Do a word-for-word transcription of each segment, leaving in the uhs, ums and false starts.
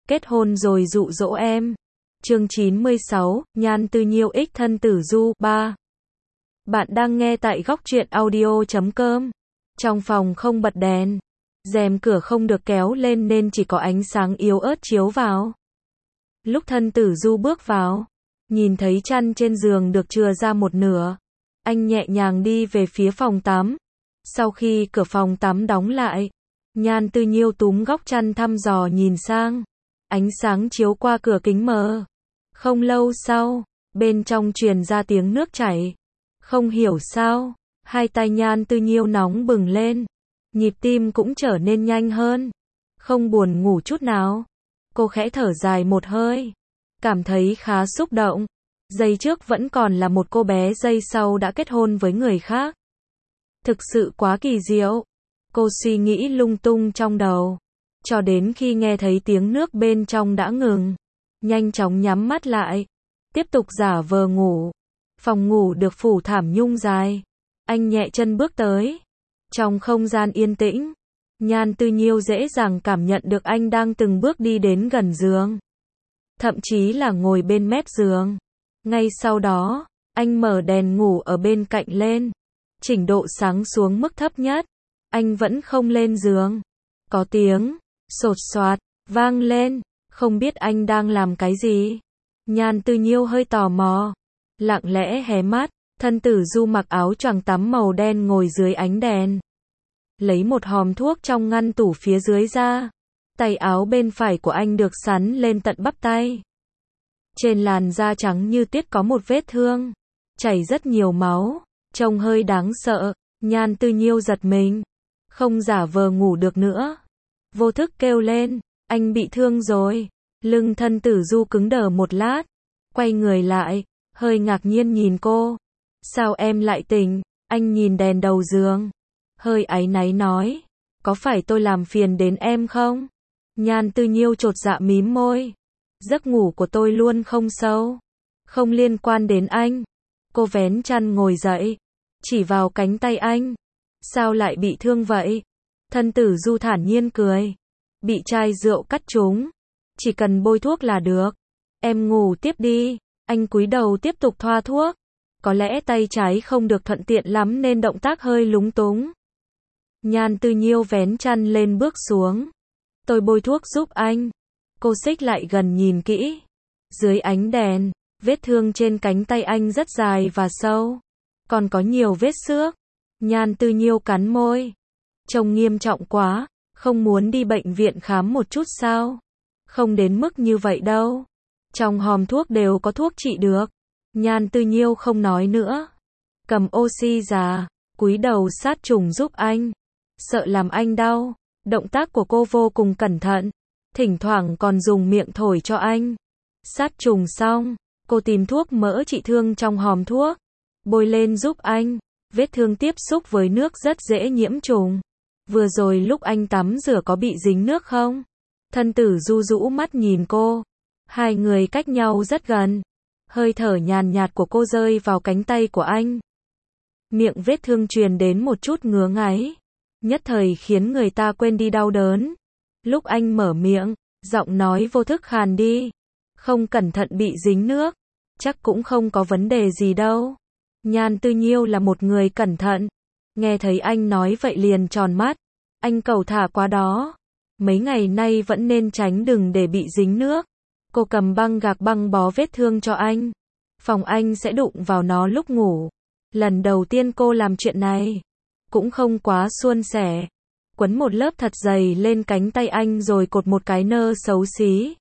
kết hôn rồi dụ dỗ em. Chương chín mươi sáu, Nhan Tư Nhiêu ích thân tử du, ba. Bạn đang nghe tại góc truyện audio chấm com. Trong phòng không bật đèn, rèm cửa không được kéo lên nên chỉ có ánh sáng yếu ớt chiếu vào. Lúc thân tử du bước vào, nhìn thấy chăn trên giường được chừa ra một nửa, anh nhẹ nhàng đi về phía phòng tắm. Sau khi cửa phòng tắm đóng lại, Nhan Tư Nhiêu túm góc chăn thăm dò nhìn sang. Ánh sáng chiếu qua cửa kính mờ. Không lâu sau, bên trong truyền ra tiếng nước chảy. Không hiểu sao, hai tay Nhan Tư Nhiêu nóng bừng lên. Nhịp tim cũng trở nên nhanh hơn. Không buồn ngủ chút nào. Cô khẽ thở dài một hơi. Cảm thấy khá xúc động. Giây trước vẫn còn là một cô bé, giây sau đã kết hôn với người khác. Thực sự quá kỳ diệu. Cô suy nghĩ lung tung trong đầu. Cho đến khi nghe thấy tiếng nước bên trong đã ngừng. Nhanh chóng nhắm mắt lại. Tiếp tục giả vờ ngủ. Phòng ngủ được phủ thảm nhung dài. Anh nhẹ chân bước tới. Trong không gian yên tĩnh, Nhan Tư Nhiêu dễ dàng cảm nhận được anh đang từng bước đi đến gần giường. Thậm chí là ngồi bên mép giường. Ngay sau đó, anh mở đèn ngủ ở bên cạnh lên. Chỉnh độ sáng xuống mức thấp nhất. Anh vẫn không lên giường. Có tiếng sột soạt vang lên. Không biết anh đang làm cái gì. Nhan Tư Nhiêu hơi tò mò. Lặng lẽ hé mắt. Thân tử du mặc áo choàng tắm màu đen ngồi dưới ánh đèn. Lấy một hòm thuốc trong ngăn tủ phía dưới ra. Tay áo bên phải của anh được sắn lên tận bắp tay. Trên làn da trắng như tuyết có một vết thương. Chảy rất nhiều máu. Trông hơi đáng sợ. Nhan Tư Nhiêu giật mình. Không giả vờ ngủ được nữa. Vô thức kêu lên. Anh bị thương rồi. Lưng thân tử du cứng đờ một lát. Quay người lại. Hơi ngạc nhiên nhìn cô. Sao em lại tỉnh? Anh nhìn đèn đầu giường. Hơi áy náy nói. Có phải tôi làm phiền đến em không? Nhan Tư Nhiêu chột dạ mím môi. Giấc ngủ của tôi luôn không sâu. Không liên quan đến anh. Cô vén chăn ngồi dậy. Chỉ vào cánh tay anh. Sao lại bị thương vậy? Thân tử du thản nhiên cười. Bị chai rượu cắt trúng. Chỉ cần bôi thuốc là được. Em ngủ tiếp đi. Anh cúi đầu tiếp tục thoa thuốc. Có lẽ tay trái không được thuận tiện lắm nên động tác hơi lúng túng. Nhan Tư Nhiêu vén chăn lên bước xuống. Tôi bôi thuốc giúp anh. Cô xích lại gần nhìn kỹ. Dưới ánh đèn, vết thương trên cánh tay anh rất dài và sâu. Còn có nhiều vết xước. Nhan Tư Nhiêu cắn môi. Trông nghiêm trọng quá. Không muốn đi bệnh viện khám một chút sao? Không đến mức như vậy đâu. Trong hòm thuốc đều có thuốc trị được. Nhan Tư Nhiêu không nói nữa. Cầm oxy già, cúi đầu sát trùng giúp anh. Sợ làm anh đau. Động tác của cô vô cùng cẩn thận. Thỉnh thoảng còn dùng miệng thổi cho anh. Sát trùng xong, cô tìm thuốc mỡ trị thương trong hòm thuốc. Bôi lên giúp anh. Vết thương tiếp xúc với nước rất dễ nhiễm trùng. Vừa rồi lúc anh tắm rửa có bị dính nước không? Thân tử du rũ mắt nhìn cô. Hai người cách nhau rất gần. Hơi thở nhàn nhạt của cô rơi vào cánh tay của anh. Miệng vết thương truyền đến một chút ngứa ngáy. Nhất thời khiến người ta quên đi đau đớn. Lúc anh mở miệng, giọng nói vô thức khàn đi. Không cẩn thận bị dính nước. Chắc cũng không có vấn đề gì đâu. Nhan Tư Nhiêu là một người cẩn thận. Nghe thấy anh nói vậy liền tròn mắt. Anh cầu thả quá đó. Mấy ngày nay vẫn nên tránh đừng để bị dính nước. Cô cầm băng gạc băng bó vết thương cho anh. Phòng anh sẽ đụng vào nó lúc ngủ. Lần đầu tiên cô làm chuyện này. Cũng không quá suôn sẻ. Quấn một lớp thật dày lên cánh tay anh rồi cột một cái nơ xấu xí.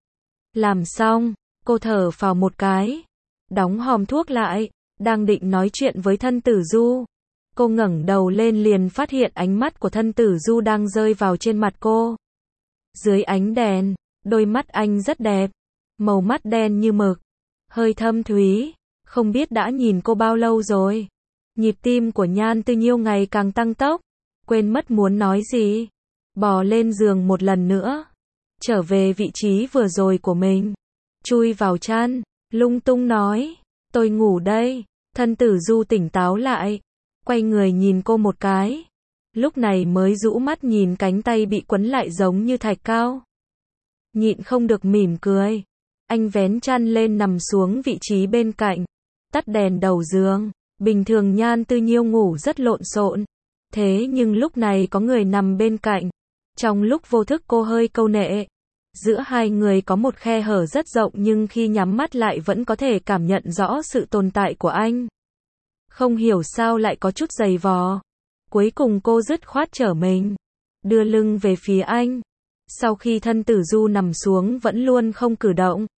Làm xong, cô thở phào một cái. Đóng hòm thuốc lại. Đang định nói chuyện với thân tử du. Cô ngẩng đầu lên liền phát hiện ánh mắt của thân tử du đang rơi vào trên mặt cô. Dưới ánh đèn, đôi mắt anh rất đẹp. Màu mắt đen như mực. Hơi thâm thúy. Không biết đã nhìn cô bao lâu rồi. Nhịp tim của Nhan Tư Nhiêu ngày càng tăng tốc. Quên mất muốn nói gì. Bò lên giường một lần nữa. Trở về vị trí vừa rồi của mình. Chui vào chăn. Lung tung nói. Tôi ngủ đây. Thân tử du tỉnh táo lại. Quay người nhìn cô một cái. Lúc này mới rũ mắt nhìn cánh tay bị quấn lại giống như thạch cao. nhịn không được mỉm cười. Anh vén chăn lên nằm xuống vị trí bên cạnh, tắt đèn đầu giường. Bình thường Nhan Tư Nhiêu ngủ rất lộn xộn, thế nhưng lúc này có người nằm bên cạnh. Trong lúc vô thức cô hơi câu nệ. Giữa hai người có một khe hở rất rộng nhưng khi nhắm mắt lại vẫn có thể cảm nhận rõ sự tồn tại của anh. Không hiểu sao lại có chút giày vò. Cuối cùng cô dứt khoát trở mình, đưa lưng về phía anh. Sau khi thân Tử Du nằm xuống vẫn luôn không cử động.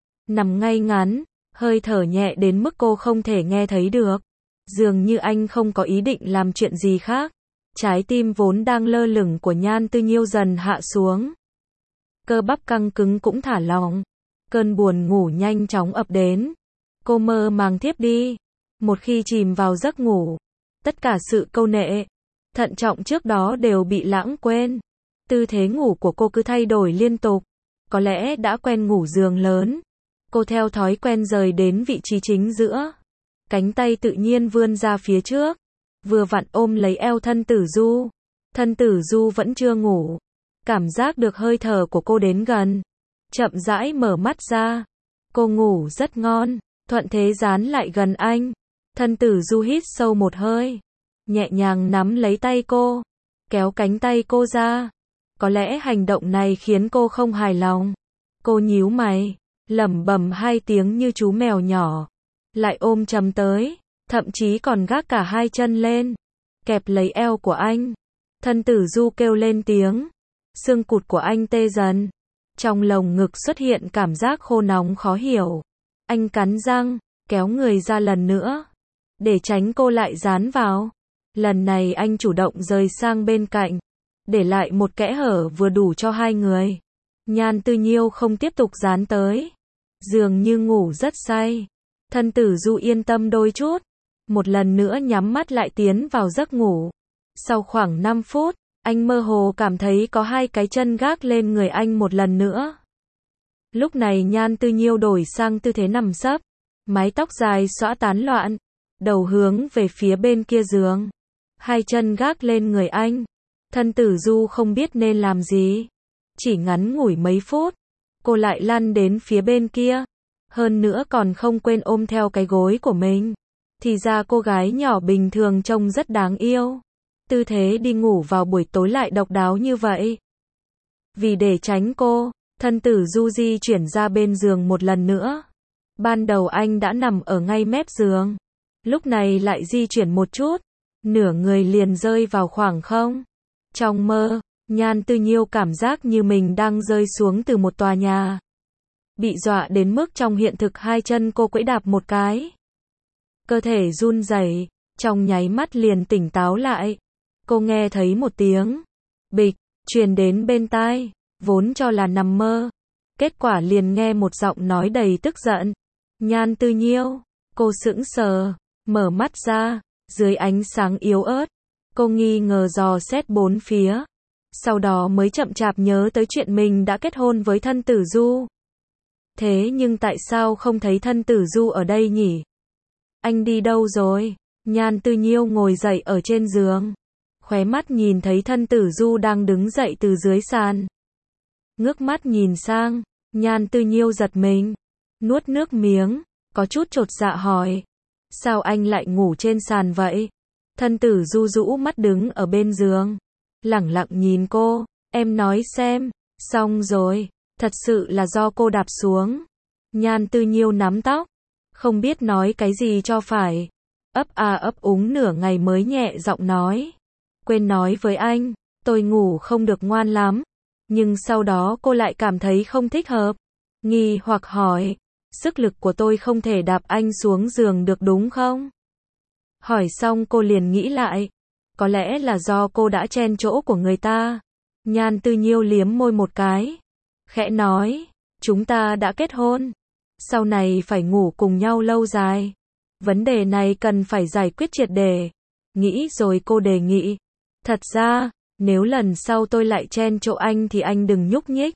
Nằm ngay ngắn, hơi thở nhẹ đến mức cô không thể nghe thấy được. Dường như anh không có ý định làm chuyện gì khác. Trái tim vốn đang lơ lửng của Nhan Tư Nhiêu dần hạ xuống. Cơ bắp căng cứng cũng thả lỏng. Cơn buồn ngủ nhanh chóng ập đến. Cô mơ màng thiếp đi. Một khi chìm vào giấc ngủ, tất cả sự câu nệ, thận trọng trước đó đều bị lãng quên. Tư thế ngủ của cô cứ thay đổi liên tục. Có lẽ đã quen ngủ giường lớn. Cô theo thói quen rời đến vị trí chính giữa. Cánh tay tự nhiên vươn ra phía trước, vừa vặn ôm lấy eo thân Tử Du. Thân Tử Du vẫn chưa ngủ. Cảm giác được hơi thở của cô đến gần. Chậm rãi mở mắt ra. Cô ngủ rất ngon. Thuận thế dán lại gần anh. Thân Tử Du hít sâu một hơi. Nhẹ nhàng nắm lấy tay cô. Kéo cánh tay cô ra. Có lẽ hành động này khiến cô không hài lòng. Cô nhíu mày, lẩm bẩm hai tiếng như chú mèo nhỏ. Lại ôm chầm tới. Thậm chí còn gác cả hai chân lên. Kẹp lấy eo của anh. Thân Tử Du kêu lên tiếng. Xương cụt của anh tê dần. Trong lồng ngực xuất hiện cảm giác khô nóng khó hiểu. Anh cắn răng, kéo người ra lần nữa. Để tránh cô lại dán vào. Lần này anh chủ động rời sang bên cạnh. Để lại một kẽ hở vừa đủ cho hai người. Nhan Tư Nhiêu không tiếp tục dán tới. Dường như ngủ rất say. Thân Tử Du yên tâm đôi chút. Một lần nữa nhắm mắt lại tiến vào giấc ngủ. Sau khoảng năm phút, anh mơ hồ cảm thấy có hai cái chân gác lên người anh một lần nữa. Lúc này Nhan Tư Nhiêu đổi sang tư thế nằm sấp. Mái tóc dài xõa tán loạn. Đầu hướng về phía bên kia giường. Hai chân gác lên người anh. Thân Tử Du không biết nên làm gì. Chỉ ngắn ngủi mấy phút. Cô lại lăn đến phía bên kia. Hơn nữa còn không quên ôm theo cái gối của mình. Thì ra cô gái nhỏ bình thường trông rất đáng yêu. Tư thế đi ngủ vào buổi tối lại độc đáo như vậy. Vì để tránh cô, thân Tử Du di chuyển ra bên giường một lần nữa. Ban đầu anh đã nằm ở ngay mép giường. Lúc này lại di chuyển một chút. Nửa người liền rơi vào khoảng không. Trong mơ, Nhan Tư Nhiêu cảm giác như mình đang rơi xuống từ một tòa nhà. Bị dọa đến mức trong hiện thực hai chân cô quẫy đạp một cái. Cơ thể run rẩy, trong nháy mắt liền tỉnh táo lại. Cô nghe thấy một tiếng bịch truyền đến bên tai, vốn cho là nằm mơ. Kết quả liền nghe một giọng nói đầy tức giận. Nhan Tư Nhiêu, cô sững sờ, mở mắt ra, dưới ánh sáng yếu ớt. Cô nghi ngờ dò xét bốn phía. Sau đó mới chậm chạp nhớ tới chuyện mình đã kết hôn với thân Tử Du. Thế nhưng tại sao không thấy thân Tử Du ở đây nhỉ? Anh đi đâu rồi? Nhan Tư Nhiêu ngồi dậy ở trên giường. Khóe mắt nhìn thấy thân Tử Du đang đứng dậy từ dưới sàn. Ngước mắt nhìn sang, Nhan Tư Nhiêu giật mình. Nuốt nước miếng, có chút chột dạ hỏi. Sao anh lại ngủ trên sàn vậy? Thân Tử Du rũ mắt đứng ở bên giường. Lẳng lặng nhìn cô, em nói xem, xong rồi, thật sự là do cô đạp xuống. Nhan Tư Nhiêu nắm tóc, không biết nói cái gì cho phải. Ấp a ấp úng nửa ngày mới nhẹ giọng nói. Quên nói với anh, tôi ngủ không được ngoan lắm. Nhưng sau đó cô lại cảm thấy không thích hợp. Nghi hoặc hỏi, sức lực của tôi không thể đạp anh xuống giường được đúng không? Hỏi xong cô liền nghĩ lại. Có lẽ là do cô đã chen chỗ của người ta. Nhan Tư Nhiêu liếm môi một cái. Khẽ nói, chúng ta đã kết hôn. Sau này phải ngủ cùng nhau lâu dài. Vấn đề này cần phải giải quyết triệt để. Nghĩ rồi cô đề nghị. Thật ra, nếu lần sau tôi lại chen chỗ anh thì anh đừng nhúc nhích.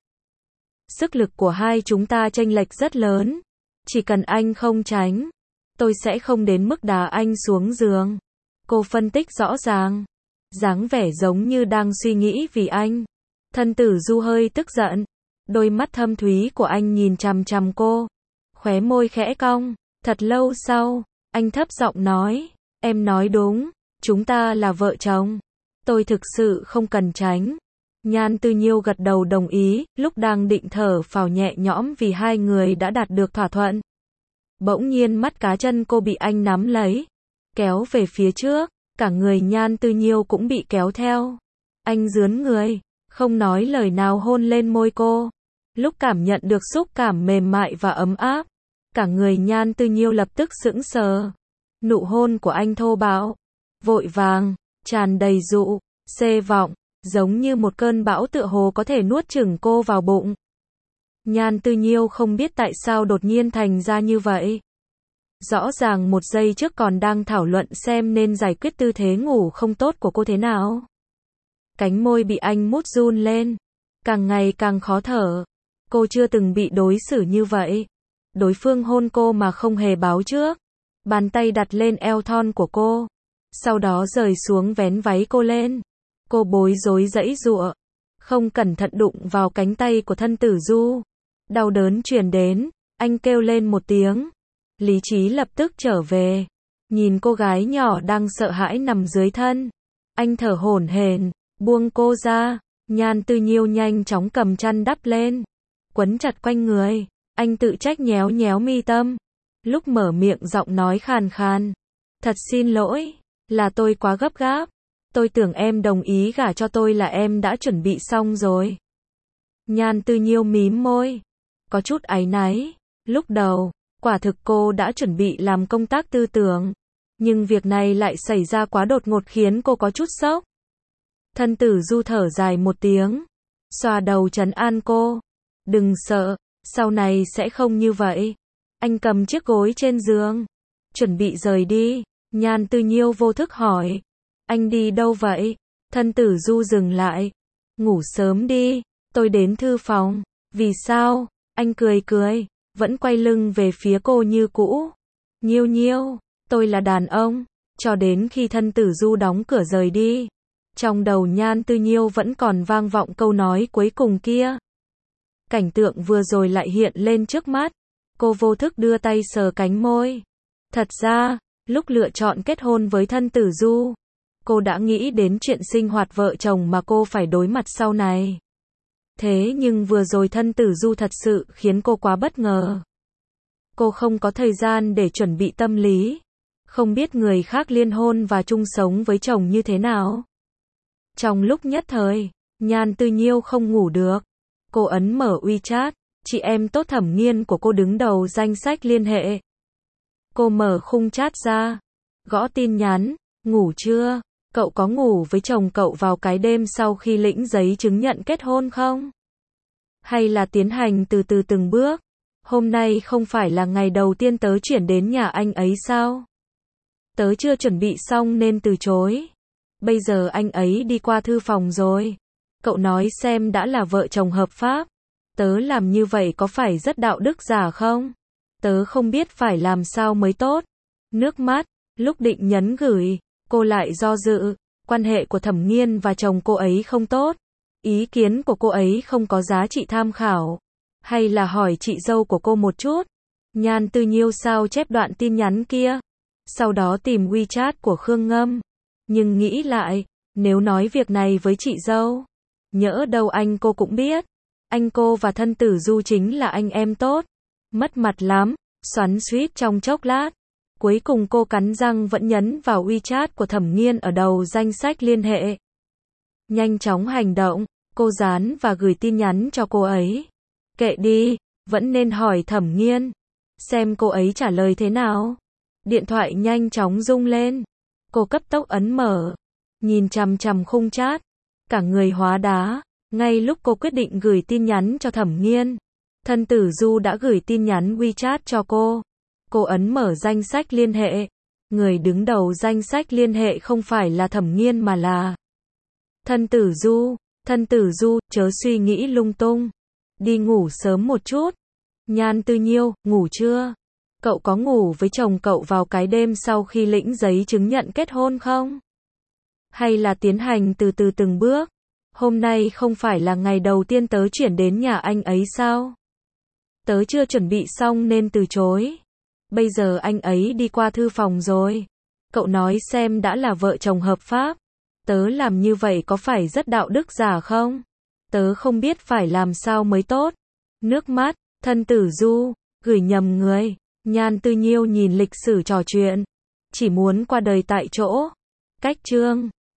Sức lực của hai chúng ta chênh lệch rất lớn. Chỉ cần anh không tránh, tôi sẽ không đến mức đá anh xuống giường. Cô phân tích rõ ràng. Dáng vẻ giống như đang suy nghĩ vì anh. Thân Tử Du hơi tức giận. Đôi mắt thâm thúy của anh nhìn chằm chằm cô. Khóe môi khẽ cong. Thật lâu sau, anh thấp giọng nói, em nói đúng, chúng ta là vợ chồng. Tôi thực sự không cần tránh. Nhan Tư Nhiêu gật đầu đồng ý, lúc đang định thở phào nhẹ nhõm vì hai người đã đạt được thỏa thuận. Bỗng nhiên mắt cá chân cô bị anh nắm lấy, kéo về phía trước, cả người Nhan Tư Nhiêu cũng bị kéo theo. Anh rướn người, không nói lời nào hôn lên môi cô. Lúc cảm nhận được xúc cảm mềm mại và ấm áp, cả người Nhan Tư Nhiêu lập tức sững sờ. Nụ hôn của anh thô bạo, vội vàng, tràn đầy dụ, xê vọng, giống như một cơn bão tựa hồ có thể nuốt chửng cô vào bụng. Nhan Tư Nhiêu không biết tại sao đột nhiên thành ra như vậy. Rõ ràng một giây trước còn đang thảo luận xem nên giải quyết tư thế ngủ không tốt của cô thế nào. Cánh môi bị anh mút run lên, càng ngày càng khó thở. Cô chưa từng bị đối xử như vậy. Đối phương hôn cô mà không hề báo trước. Bàn tay đặt lên eo thon của cô, sau đó rời xuống vén váy cô lên. Cô bối rối giãy giụa, không cẩn thận đụng vào cánh tay của thân Tử Du. Đau đớn truyền đến, anh kêu lên một tiếng. Lý trí lập tức trở về, nhìn cô gái nhỏ đang sợ hãi nằm dưới thân. Anh thở hổn hển, buông cô ra. Nhan Tư Nhiêu nhanh chóng cầm chăn đắp lên, quấn chặt quanh người. Anh tự trách nhéo nhéo mi tâm. Lúc mở miệng giọng nói khàn khàn. Thật xin lỗi, là tôi quá gấp gáp. Tôi tưởng em đồng ý gả cho tôi là em đã chuẩn bị xong rồi. Nhan Tư Nhiêu mím môi, có chút áy náy. Lúc đầu, quả thực cô đã chuẩn bị làm công tác tư tưởng. Nhưng việc này lại xảy ra quá đột ngột khiến cô có chút sốc. Thân Tử Du thở dài một tiếng, xoa đầu trấn an cô. Đừng sợ, sau này sẽ không như vậy. Anh cầm chiếc gối trên giường, chuẩn bị rời đi. Nhan Tư Nhiêu vô thức hỏi, anh đi đâu vậy? Thân Tử Du dừng lại, ngủ sớm đi, tôi đến thư phòng. Vì sao? Anh cười cười, vẫn quay lưng về phía cô như cũ. Nhiêu Nhiêu, tôi là đàn ông. Cho đến khi Thân Tử Du đóng cửa rời đi, trong đầu Nhan Tư Nhiêu vẫn còn vang vọng câu nói cuối cùng kia. Cảnh tượng vừa rồi lại hiện lên trước mắt. Cô vô thức đưa tay sờ cánh môi. Thật ra, lúc lựa chọn kết hôn với Thân Tử Du, cô đã nghĩ đến chuyện sinh hoạt vợ chồng mà cô phải đối mặt sau này. Thế nhưng vừa rồi Thân Tử Du thật sự khiến cô quá bất ngờ. Cô không có thời gian để chuẩn bị tâm lý, không biết người khác liên hôn và chung sống với chồng như thế nào. Trong lúc nhất thời, Nhan Tư Nhiêu không ngủ được. Cô ấn mở WeChat, chị em tốt Thẩm Nghiên của cô đứng đầu danh sách liên hệ. Cô mở khung chat ra, gõ tin nhắn, ngủ chưa? Cậu có ngủ với chồng cậu vào cái đêm sau khi lĩnh giấy chứng nhận kết hôn không? Hay là tiến hành từ từ từng bước? Hôm nay không phải là ngày đầu tiên tớ chuyển đến nhà anh ấy sao? Tớ chưa chuẩn bị xong nên từ chối. Bây giờ anh ấy đi qua thư phòng rồi. Cậu nói xem đã là vợ chồng hợp pháp. Tớ làm như vậy có phải rất đạo đức giả không? Tớ không biết phải làm sao mới tốt. Nước mắt, lúc định nhấn gửi, cô lại do dự. Quan hệ của Thẩm Nghiên và chồng cô ấy không tốt. Ý kiến của cô ấy không có giá trị tham khảo. Hay là hỏi chị dâu của cô một chút. Nhan Tư Nhiêu sao chép đoạn tin nhắn kia. Sau đó tìm WeChat của Khương Ngâm. Nhưng nghĩ lại, nếu nói việc này với chị dâu, nhỡ đâu anh cô cũng biết. Anh cô và Thân Tử Du chính là anh em tốt. Mất mặt lắm, xoắn xuýt trong chốc lát. Cuối cùng cô cắn răng vẫn nhấn vào WeChat của Thẩm Nghiên ở đầu danh sách liên hệ. Nhanh chóng hành động, cô dán và gửi tin nhắn cho cô ấy. Kệ đi, vẫn nên hỏi Thẩm Nghiên, xem cô ấy trả lời thế nào. Điện thoại nhanh chóng rung lên. Cô cấp tốc ấn mở, nhìn chằm chằm khung chat, cả người hóa đá. Ngay lúc cô quyết định gửi tin nhắn cho Thẩm Nghiên, Thân Tử Du đã gửi tin nhắn WeChat cho cô. Cô ấn mở danh sách liên hệ. Người đứng đầu danh sách liên hệ không phải là Thẩm Nghiên mà là Thân Tử Du. Thân Tử Du, chớ suy nghĩ lung tung. Đi ngủ sớm một chút. Nhan Tư Nhiêu, ngủ chưa? Cậu có ngủ với chồng cậu vào cái đêm sau khi lĩnh giấy chứng nhận kết hôn không? Hay là tiến hành từ từ từng bước? Hôm nay không phải là ngày đầu tiên tớ chuyển đến nhà anh ấy sao? Tớ chưa chuẩn bị xong nên từ chối. Bây giờ anh ấy đi qua thư phòng rồi. Cậu nói xem đã là vợ chồng hợp pháp. Tớ làm như vậy có phải rất đạo đức giả không? Tớ không biết phải làm sao mới tốt. Nước mắt, thân tử du, gửi nhầm người. Nhan Tư Nhiêu nhìn lịch sử trò chuyện. Chỉ muốn qua đời tại chỗ. Cách chương